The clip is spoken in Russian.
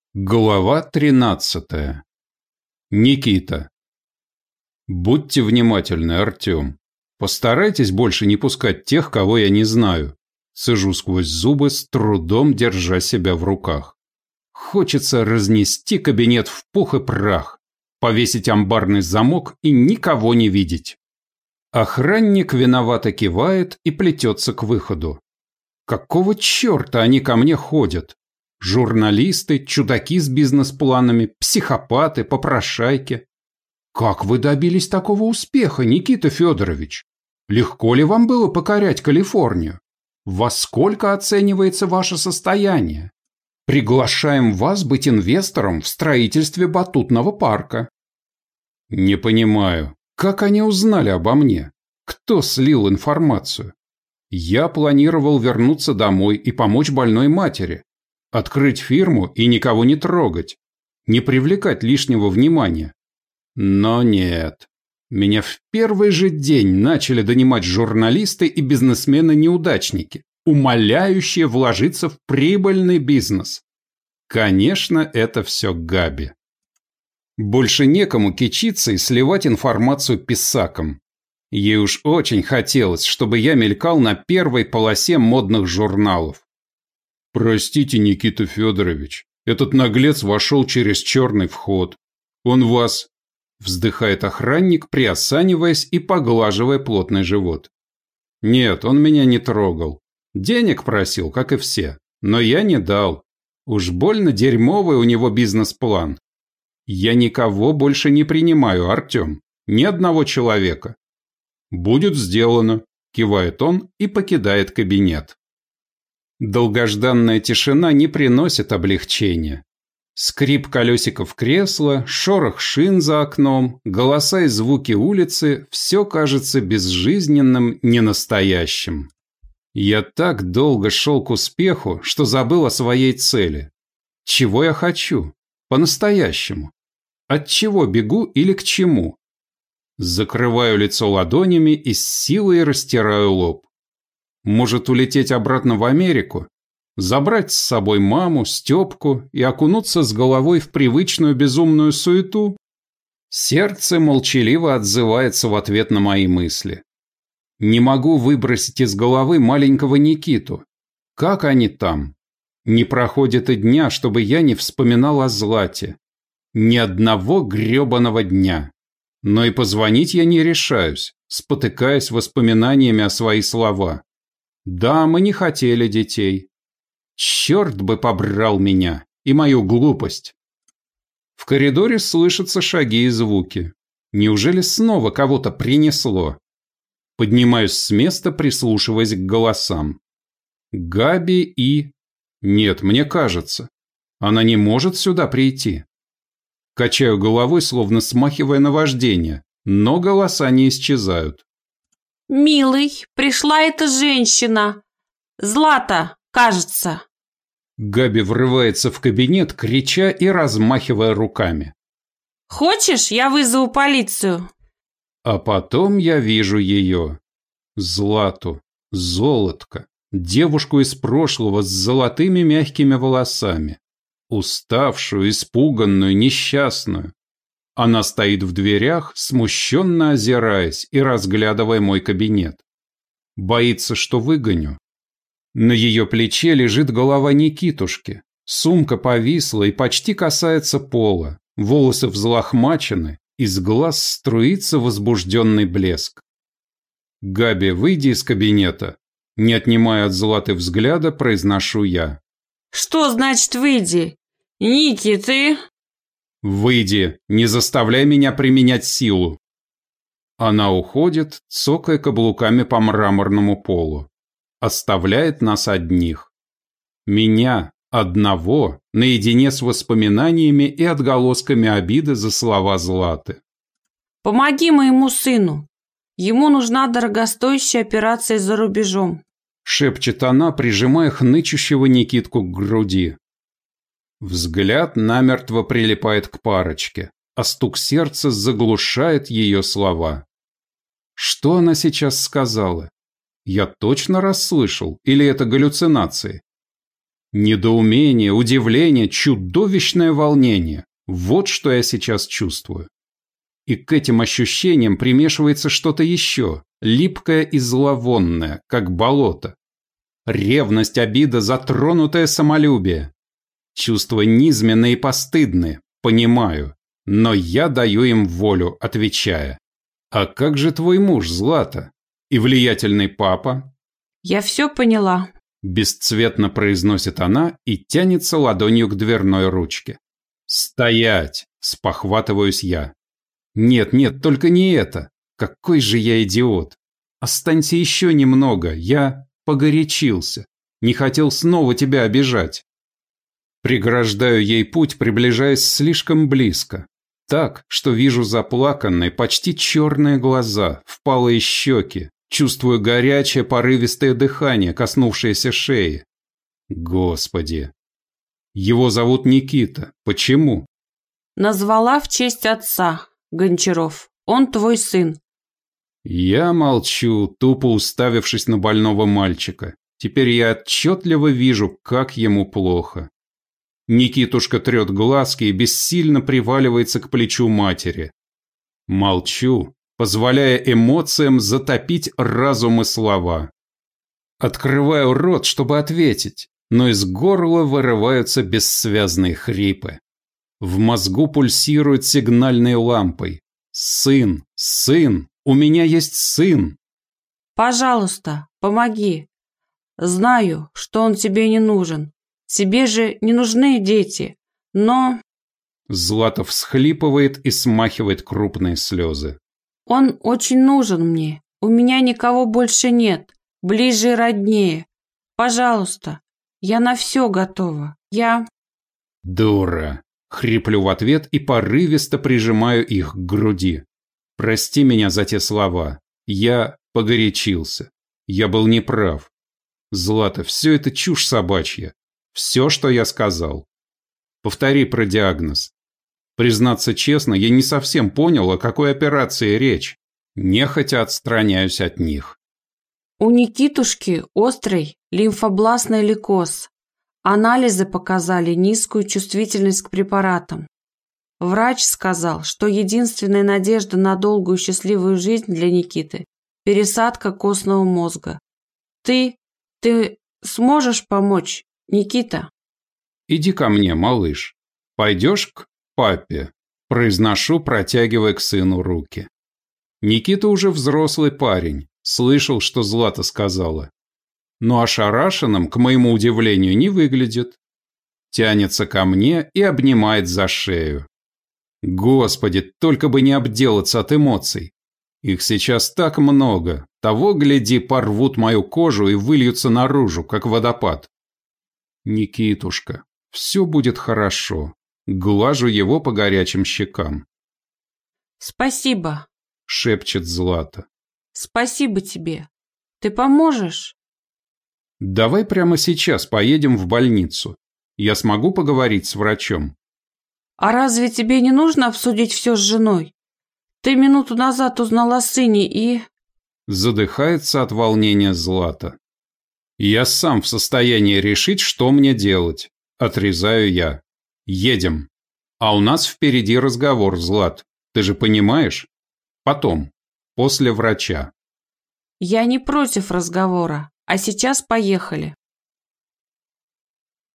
Глава 13. Никита. Будьте внимательны, Артем. Постарайтесь больше не пускать тех, кого я не знаю. Цежу сквозь зубы, с трудом держа себя в руках. Хочется разнести кабинет в пух и прах, повесить амбарный замок и никого не видеть. Охранник виновато кивает и плетется к выходу. Какого черта они ко мне ходят? Журналисты, чудаки с бизнес-планами, психопаты, попрошайки. Как вы добились такого успеха, Никита Федорович? Легко ли вам было покорять Калифорнию? Во сколько оценивается ваше состояние? Приглашаем вас быть инвестором в строительстве батутного парка. Не понимаю, как они узнали обо мне? Кто слил информацию? Я планировал вернуться домой и помочь больной матери. Открыть фирму и никого не трогать, не привлекать лишнего внимания. Но нет. Меня в первый же день начали донимать журналисты и бизнесмены-неудачники, умоляющие вложиться в прибыльный бизнес. Конечно, это все Габи. Больше некому кичиться и сливать информацию писакам. Ей уж очень хотелось, чтобы я мелькал на первой полосе модных журналов. «Простите, Никита Федорович, этот наглец вошел через черный вход. Он вас...» – вздыхает охранник, приосаниваясь и поглаживая плотный живот. «Нет, он меня не трогал. Денег просил, как и все, но я не дал. Уж больно дерьмовый у него бизнес-план. Я никого больше не принимаю, Артем, ни одного человека». «Будет сделано», – кивает он и покидает кабинет. Долгожданная тишина не приносит облегчения. Скрип колесиков кресла, шорох шин за окном, голоса и звуки улицы – все кажется безжизненным, ненастоящим. Я так долго шел к успеху, что забыл о своей цели. Чего я хочу? По-настоящему. От чего бегу или к чему? Закрываю лицо ладонями и с силой растираю лоб. Может, улететь обратно в Америку? Забрать с собой маму, Степку и окунуться с головой в привычную безумную суету? Сердце молчаливо отзывается в ответ на мои мысли. Не могу выбросить из головы маленького Никиту. Как они там? Не проходит и дня, чтобы я не вспоминал о Злате. Ни одного гребаного дня. Но и позвонить я не решаюсь, спотыкаясь воспоминаниями о свои слова. Да, мы не хотели детей. Черт бы побрал меня и мою глупость. В коридоре слышатся шаги и звуки. Неужели снова кого-то принесло? Поднимаюсь с места, прислушиваясь к голосам. Габи и... Нет, мне кажется. Она не может сюда прийти. Качаю головой, словно смахивая наваждение, но голоса не исчезают. «Милый, пришла эта женщина. Злата, кажется». Габи врывается в кабинет, крича и размахивая руками. «Хочешь, я вызову полицию?» А потом я вижу ее. Злату, золотко, девушку из прошлого с золотыми мягкими волосами. Уставшую, испуганную, несчастную. Она стоит в дверях, смущенно озираясь и разглядывая мой кабинет. Боится, что выгоню. На ее плече лежит голова Никитушки. Сумка повисла и почти касается пола. Волосы взлохмачены, из глаз струится возбужденный блеск. «Габи, выйди из кабинета». Не отнимая от Златы взгляда, произношу я. «Что значит выйди? Ники, ты...» «Выйди, не заставляй меня применять силу». Она уходит, цокая каблуками по мраморному полу. Оставляет нас одних. Меня, одного, наедине с воспоминаниями и отголосками обиды за слова Златы. «Помоги моему сыну. Ему нужна дорогостоящая операция за рубежом», шепчет она, прижимая хнычущего Никитку к груди. Взгляд намертво прилипает к парочке, а стук сердца заглушает ее слова. Что она сейчас сказала? Я точно расслышал, или это галлюцинации? Недоумение, удивление, чудовищное волнение. Вот что я сейчас чувствую. И к этим ощущениям примешивается что-то еще, липкое и зловонное, как болото. Ревность, обида, затронутое самолюбие. Чувства низменные и постыдные, понимаю, но я даю им волю, отвечая. А как же твой муж, Злата? И влиятельный папа? Я все поняла. Бесцветно произносит она и тянется ладонью к дверной ручке. «Стоять!» – спохватываюсь я. «Нет, нет, только не это. Какой же я идиот! Останься еще немного, я погорячился. Не хотел снова тебя обижать». Преграждаю ей путь, приближаясь слишком близко. Так, что вижу заплаканные, почти черные глаза, впалые щеки, чувствую горячее порывистое дыхание, коснувшееся шеи. Господи! Его зовут Никита. Почему? Назвала в честь отца, Гончаров. Он твой сын. Я молчу, тупо уставившись на больного мальчика. Теперь я отчетливо вижу, как ему плохо. Никитушка трет глазки и бессильно приваливается к плечу матери. Молчу, позволяя эмоциям затопить разум и слова. Открываю рот, чтобы ответить, но из горла вырываются бессвязные хрипы. В мозгу пульсирует сигнальной лампой. «Сын! Сын! У меня есть сын!» Пожалуйста, помоги. Знаю, что он тебе не нужен. Тебе же не нужны дети, но... Злата всхлипывает и смахивает крупные слезы. Он очень нужен мне. У меня никого больше нет. Ближе и роднее. Пожалуйста, я на все готова. Дура. Хриплю в ответ и порывисто прижимаю их к груди. Прости меня за те слова. Я погорячился. Я был неправ. Злата, все это чушь собачья. Все, что я сказал. Повтори про диагноз. Признаться честно, я не совсем понял, о какой операции речь. Нехотя отстраняюсь от них. У Никитушки острый лимфобластный лейкоз. Анализы показали низкую чувствительность к препаратам. Врач сказал, что единственная надежда на долгую счастливую жизнь для Никиты – пересадка костного мозга. Ты сможешь помочь, Никита? Иди ко мне, малыш. Пойдешь к папе? Произношу, протягивая к сыну руки. Никита уже взрослый парень. Слышал, что Злата сказала. Но ошарашенным, к моему удивлению, не выглядит. Тянется ко мне и обнимает за шею. Господи, только бы не обделаться от эмоций. Их сейчас так много. Того, гляди, порвут мою кожу и выльются наружу, как водопад. Никитушка, все будет хорошо. Глажу его по горячим щекам. Спасибо, шепчет Злата. Спасибо тебе. Ты поможешь? Давай прямо сейчас поедем в больницу. Я смогу поговорить с врачом. А разве тебе не нужно обсудить все с женой? Ты минуту назад узнала о сыне и... Задыхается от волнения Злата. Я сам в состоянии решить, что мне делать. Отрезаю я. Едем. А у нас впереди разговор, Злат. Ты же понимаешь? Потом. После врача. Я не против разговора. А сейчас поехали.